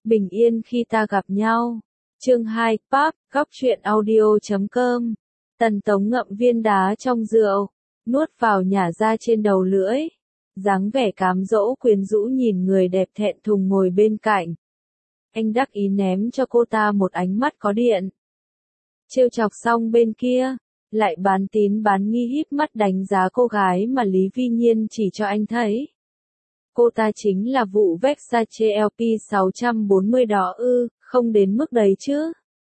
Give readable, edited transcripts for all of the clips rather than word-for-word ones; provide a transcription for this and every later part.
Bình yên khi ta gặp nhau. Chương 2, Park, góc truyện audio.com. Tần Tống ngậm viên đá trong rượu, nuốt vào nhả ra trên đầu lưỡi. Dáng vẻ cám dỗ quyến rũ nhìn người đẹp thẹn thùng ngồi bên cạnh. Anh đắc ý ném cho cô ta một ánh mắt có điện. Trêu chọc xong bên kia, lại bán tín bán nghi híp mắt đánh giá cô gái mà Lý Vi Nhiên chỉ cho anh thấy. Cô ta chính là vụ Versace LP 640 đó ư, không đến mức đấy chứ.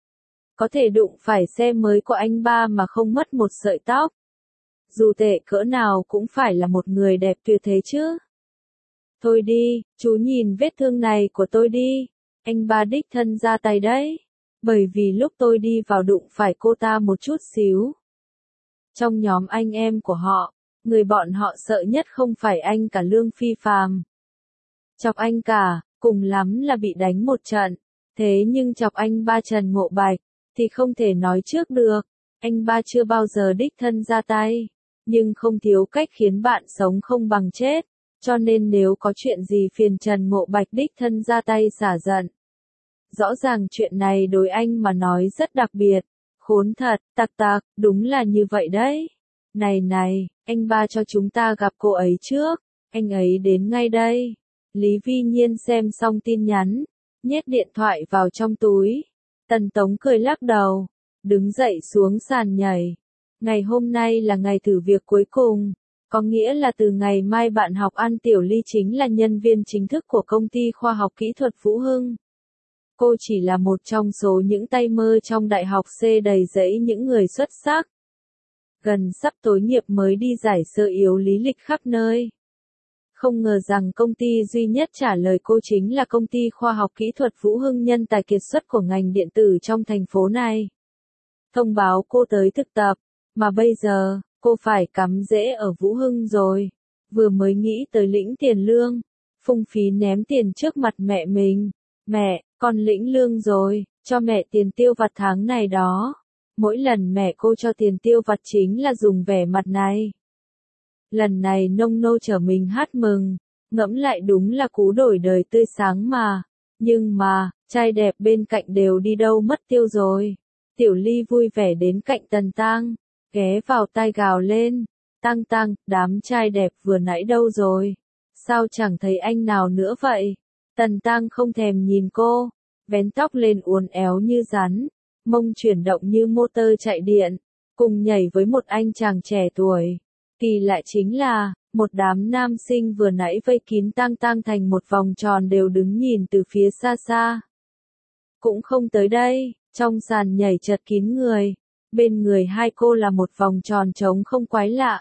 Có thể đụng phải xe mới của anh ba mà không mất một sợi tóc. Dù tệ cỡ nào cũng phải là một người đẹp tuyệt thế chứ. Thôi đi, chú nhìn vết thương này của tôi đi. Anh ba đích thân ra tay đấy. Bởi vì lúc tôi đi vào đụng phải cô ta một chút xíu. Trong nhóm anh em của họ, người bọn họ sợ nhất không phải anh cả Lương Phi Phàm. Chọc anh cả, cùng lắm là bị đánh một trận. Thế nhưng chọc anh ba Trần Ngộ Bạch, thì không thể nói trước được. Anh ba chưa bao giờ đích thân ra tay, nhưng không thiếu cách khiến bạn sống không bằng chết. Cho nên nếu có chuyện gì phiền Trần Ngộ Bạch đích thân ra tay xả giận. Rõ ràng chuyện này đối anh mà nói rất đặc biệt. Khốn thật, tặc, đúng là như vậy đấy. Này, anh ba cho chúng ta gặp cô ấy trước. Anh ấy đến ngay đây. Lý Vi Nhiên xem xong tin nhắn, nhét điện thoại vào trong túi. Tần Tống cười lắc đầu, đứng dậy xuống sàn nhảy. Ngày hôm nay là ngày thử việc cuối cùng, có nghĩa là từ ngày mai bạn học An Tiểu Ly chính là nhân viên chính thức của công ty khoa học kỹ thuật Vũ Hưng. Cô chỉ là một trong số những tay mơ trong đại học C đầy rẫy những người xuất sắc. Gần sắp tối nghiệp mới đi giải sơ yếu lý lịch khắp nơi. Không ngờ rằng công ty duy nhất trả lời cô chính là công ty khoa học kỹ thuật Vũ Hưng, nhân tài kiệt xuất của ngành điện tử trong thành phố này. Thông báo cô tới thực tập, mà bây giờ, cô phải cắm rễ ở Vũ Hưng rồi. Vừa mới nghĩ tới lĩnh tiền lương, phung phí ném tiền trước mặt mẹ mình. Mẹ, con lĩnh lương rồi, cho mẹ tiền tiêu vặt tháng này đó. Mỗi lần mẹ cô cho tiền tiêu vặt chính là dùng vẻ mặt này. Lần này nông nô chở mình hát mừng, ngẫm lại đúng là cú đổi đời tươi sáng mà. Nhưng mà, trai đẹp bên cạnh đều đi đâu mất tiêu rồi. Tiểu Ly vui vẻ đến cạnh Tần Tăng, ghé vào tai gào lên. Tăng, đám trai đẹp vừa nãy đâu rồi? Sao chẳng thấy anh nào nữa vậy? Tần Tăng không thèm nhìn cô, vén tóc lên uốn éo như rắn, mông chuyển động như motor chạy điện, cùng nhảy với một anh chàng trẻ tuổi. Kỳ lạ chính là, một đám nam sinh vừa nãy vây kín Tăng thành một vòng tròn đều đứng nhìn từ phía xa xa. Cũng không tới đây, trong sàn nhảy chật kín người, bên người hai cô là một vòng tròn trống không quái lạ.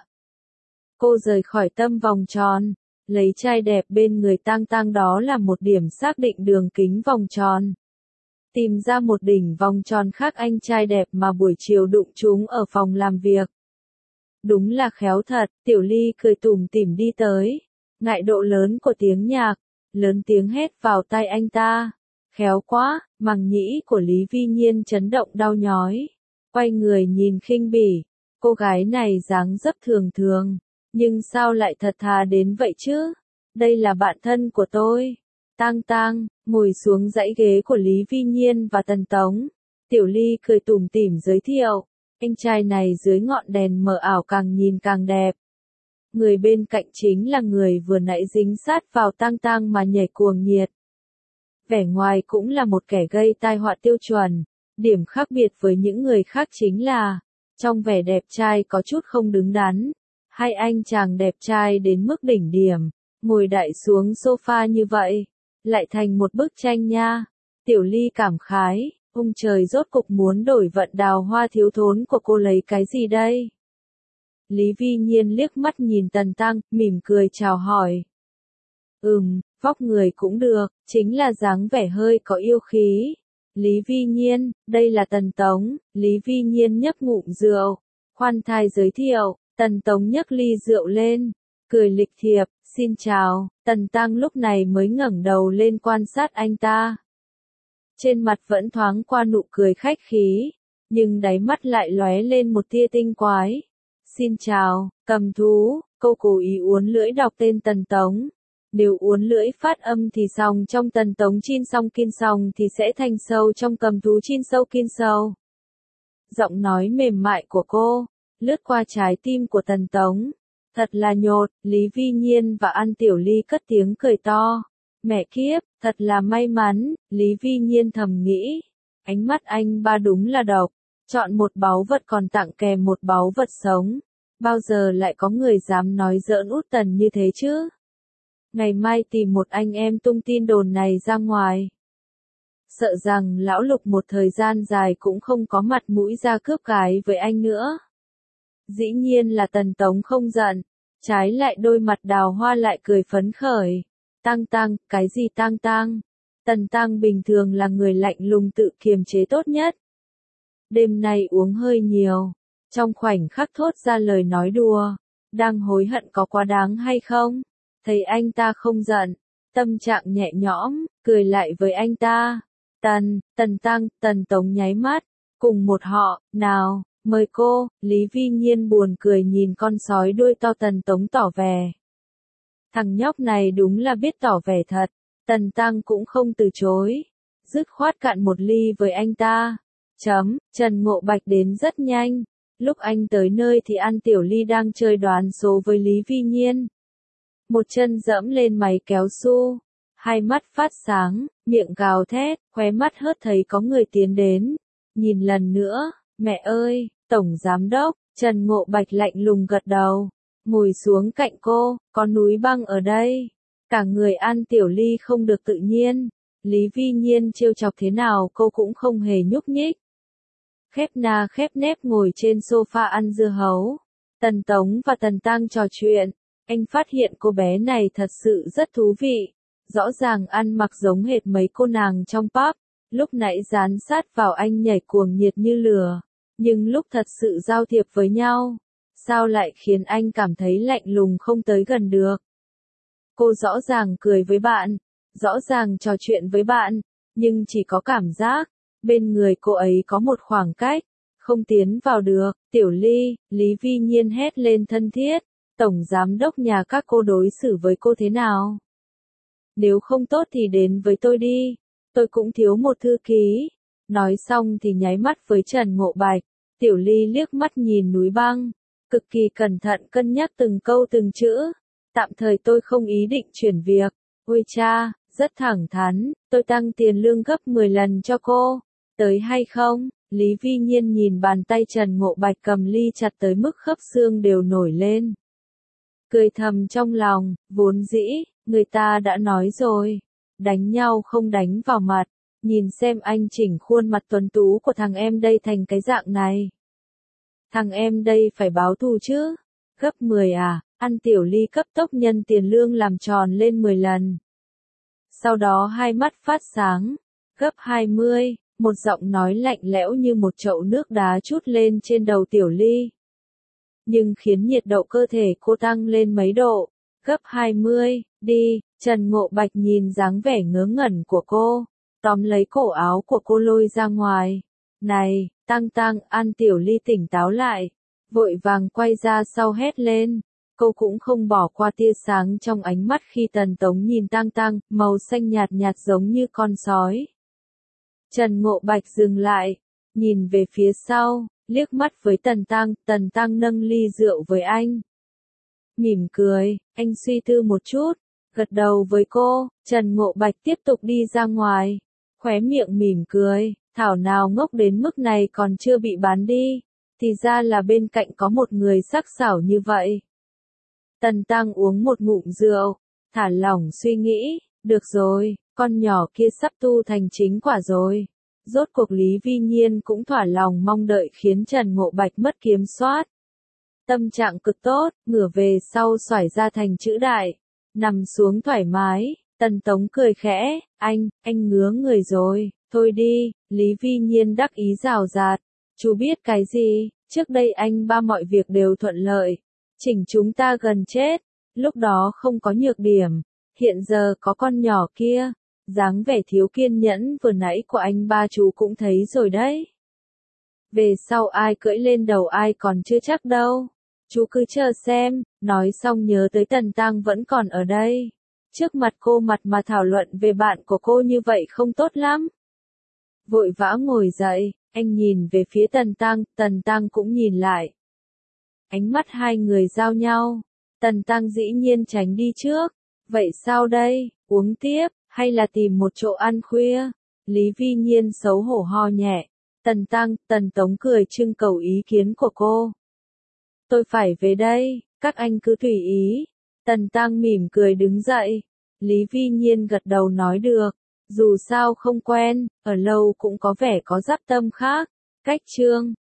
Cô rời khỏi tâm vòng tròn, lấy trai đẹp bên người Tăng đó là một điểm xác định đường kính vòng tròn. Tìm ra một đỉnh vòng tròn khác anh trai đẹp mà buổi chiều đụng chúng ở phòng làm việc. Đúng là khéo thật, Tiểu Ly cười tủm tỉm đi tới. Ngại độ lớn của tiếng nhạc, lớn tiếng hét vào tai anh ta. Khéo quá, màng nhĩ của Lý Vi Nhiên chấn động đau nhói. Quay người nhìn khinh bỉ, cô gái này dáng dấp thường, nhưng sao lại thật thà đến vậy chứ? Đây là bạn thân của tôi. Tăng, ngồi xuống dãy ghế của Lý Vi Nhiên và Tần Tống. Tiểu Ly cười tủm tỉm giới thiệu. Anh trai này dưới ngọn đèn mờ ảo càng nhìn càng đẹp. Người bên cạnh chính là người vừa nãy dính sát vào Tăng mà nhảy cuồng nhiệt. Vẻ ngoài cũng là một kẻ gây tai họa tiêu chuẩn. Điểm khác biệt với những người khác chính là, trong vẻ đẹp trai có chút không đứng đắn. Hai anh chàng đẹp trai đến mức đỉnh điểm, ngồi đại xuống sofa như vậy, lại thành một bức tranh nha. Tiểu Ly cảm khái. Ông trời rốt cục muốn đổi vận đào hoa thiếu thốn của cô lấy cái gì đây? Lý Vi Nhiên liếc mắt nhìn Tần Tăng, mỉm cười chào hỏi. Vóc người cũng được, chính là dáng vẻ hơi có yêu khí. Lý Vi Nhiên, đây là Tần Tống. Lý Vi Nhiên nhấp ngụm rượu, khoan thai giới thiệu. Tần Tống nhấc ly rượu lên, cười lịch thiệp, xin chào. Tần Tăng lúc này mới ngẩng đầu lên quan sát anh ta. Trên mặt vẫn thoáng qua nụ cười khách khí, nhưng đáy mắt lại lóe lên một tia tinh quái. Xin chào, cầm thú, cô cố ý uốn lưỡi đọc tên Tần Tống. Nếu uốn lưỡi phát âm thì song trong Tần Tống chin song kin song thì sẽ thành sâu trong Cầm Thú chin sâu kin sâu. Giọng nói mềm mại của cô, lướt qua trái tim của Tần Tống. Thật là nhột, Lý Vi Nhiên và An Tiểu Ly cất tiếng cười to. Mẹ kiếp, thật là may mắn, Lý Vi Nhiên thầm nghĩ. Ánh mắt anh ba đúng là độc, chọn một báu vật còn tặng kèm một báu vật sống. Bao giờ lại có người dám nói giỡn út Tần như thế chứ? Ngày mai tìm một anh em tung tin đồn này ra ngoài. Sợ rằng lão Lục một thời gian dài cũng không có mặt mũi ra cướp gái với anh nữa. Dĩ nhiên là Tần Tống không giận, trái lại đôi mặt đào hoa lại cười phấn khởi. Tăng Tăng, cái gì Tăng Tăng? Tần Tăng bình thường là người lạnh lùng tự kiềm chế tốt nhất. Đêm nay uống hơi nhiều, trong khoảnh khắc thốt ra lời nói đùa, đang hối hận có quá đáng hay không? Thấy anh ta không giận, tâm trạng nhẹ nhõm, cười lại với anh ta. Tần Tăng, Tần Tống nháy mắt, cùng một họ, nào, mời cô, Lý Vi Nhiên buồn cười nhìn con sói đuôi to Tần Tống tỏ vẻ. Thằng nhóc này đúng là biết tỏ vẻ thật, Tần Tăng cũng không từ chối, dứt khoát cạn một ly với anh ta. Trần Ngộ Bạch đến rất nhanh, lúc anh tới nơi thì An Tiểu Ly đang chơi đoán số với Lý Vi Nhiên. Một chân dẫm lên máy kéo su, hai mắt phát sáng, miệng gào thét, khóe mắt hớt thấy có người tiến đến. Nhìn lần nữa, mẹ ơi, Tổng Giám Đốc, Trần Ngộ Bạch lạnh lùng gật đầu, ngồi xuống cạnh cô, có núi băng ở đây. Cả người An Tiểu Ly không được tự nhiên, Lý Vi Nhiên trêu chọc thế nào cô cũng không hề nhúc nhích. Khép na khép nép ngồi trên sofa ăn dưa hấu. Tần Tống và Tần Tăng trò chuyện, anh phát hiện cô bé này thật sự rất thú vị. Rõ ràng ăn mặc giống hệt mấy cô nàng trong pub, lúc nãy dán sát vào anh nhảy cuồng nhiệt như lửa, nhưng lúc thật sự giao thiệp với nhau, sao lại khiến anh cảm thấy lạnh lùng không tới gần được. Cô rõ ràng cười với bạn, rõ ràng trò chuyện với bạn, nhưng chỉ có cảm giác, bên người cô ấy có một khoảng cách, không tiến vào được. Tiểu Ly, Lý Vi Nhiên hét lên thân thiết, Tổng Giám Đốc nhà các cô đối xử với cô thế nào? Nếu không tốt thì đến với tôi đi, tôi cũng thiếu một thư ký. Nói xong thì nháy mắt với Trần Ngộ Bạch, Tiểu Ly liếc mắt nhìn núi băng, cực kỳ cẩn thận cân nhắc từng câu từng chữ. Tạm thời tôi không ý định chuyển việc. Ôi cha, rất thẳng thắn, tôi tăng tiền lương gấp 10 lần cho cô. Tới hay không? Lý Vi Nhiên nhìn bàn tay Trần Ngộ Bạch cầm ly chặt tới mức khớp xương đều nổi lên. Cười thầm trong lòng, vốn dĩ, người ta đã nói rồi, đánh nhau không đánh vào mặt, nhìn xem anh chỉnh khuôn mặt tuấn tú của thằng em đây thành cái dạng này. Thằng em đây phải báo thù chứ, gấp 10 à, An Tiểu Ly cấp tốc nhân tiền lương làm tròn lên 10 lần. Sau đó hai mắt phát sáng, gấp 20, một giọng nói lạnh lẽo như một chậu nước đá trút lên trên đầu Tiểu Ly. Nhưng khiến nhiệt độ cơ thể cô tăng lên mấy độ, gấp 20, đi, Trần Ngộ Bạch nhìn dáng vẻ ngớ ngẩn của cô, tóm lấy cổ áo của cô lôi ra ngoài. Này, Tăng, An Tiểu Ly tỉnh táo lại, vội vàng quay ra sau hét lên. Cô cũng không bỏ qua tia sáng trong ánh mắt khi Tần Tống nhìn Tăng, màu xanh nhạt nhạt giống như con sói. Trần Ngộ Bạch dừng lại, nhìn về phía sau, liếc mắt với Tần Tăng nâng ly rượu với anh. Mỉm cười, anh suy tư một chút, gật đầu với cô. Trần Ngộ Bạch tiếp tục đi ra ngoài, khóe miệng mỉm cười, thảo nào ngốc đến mức này còn chưa bị bán đi, thì ra là bên cạnh có một người sắc sảo như vậy. Tần Tăng uống một ngụm rượu, thả lỏng suy nghĩ, được rồi, con nhỏ kia sắp tu thành chính quả rồi. Rốt cuộc Lý Vi Nhiên cũng thỏa lòng mong đợi khiến Trần Ngộ Bạch mất kiểm soát. Tâm trạng cực tốt, ngửa về sau xoải ra thành chữ đại, nằm xuống thoải mái. Tần Tống cười khẽ, anh ngứa người rồi, thôi đi. Lý Vi Nhiên đắc ý rào rạt, chú biết cái gì, trước đây anh ba mọi việc đều thuận lợi, chỉnh chúng ta gần chết, lúc đó không có nhược điểm, hiện giờ có con nhỏ kia, dáng vẻ thiếu kiên nhẫn vừa nãy của anh ba chú cũng thấy rồi đấy. Về sau ai cưỡi lên đầu ai còn chưa chắc đâu, chú cứ chờ xem. Nói xong nhớ tới Tần Tăng vẫn còn ở đây, Trước mặt cô mặt mà thảo luận về bạn của cô như vậy không tốt lắm. Vội vã ngồi dậy, anh nhìn về phía Tần Tăng cũng nhìn lại. Ánh mắt hai người giao nhau, Tần Tăng dĩ nhiên tránh đi trước. Vậy sao đây, uống tiếp, hay là tìm một chỗ ăn khuya? Lý Vi Nhiên xấu hổ ho nhẹ. Tần Tống cười trưng cầu ý kiến của cô. Tôi phải về đây, các anh cứ tùy ý. Tần Tăng mỉm cười đứng dậy. Lý Vi Nhiên gật đầu nói được. Dù sao không quen, ở lâu cũng có vẻ có dắp tâm khác. Cách chương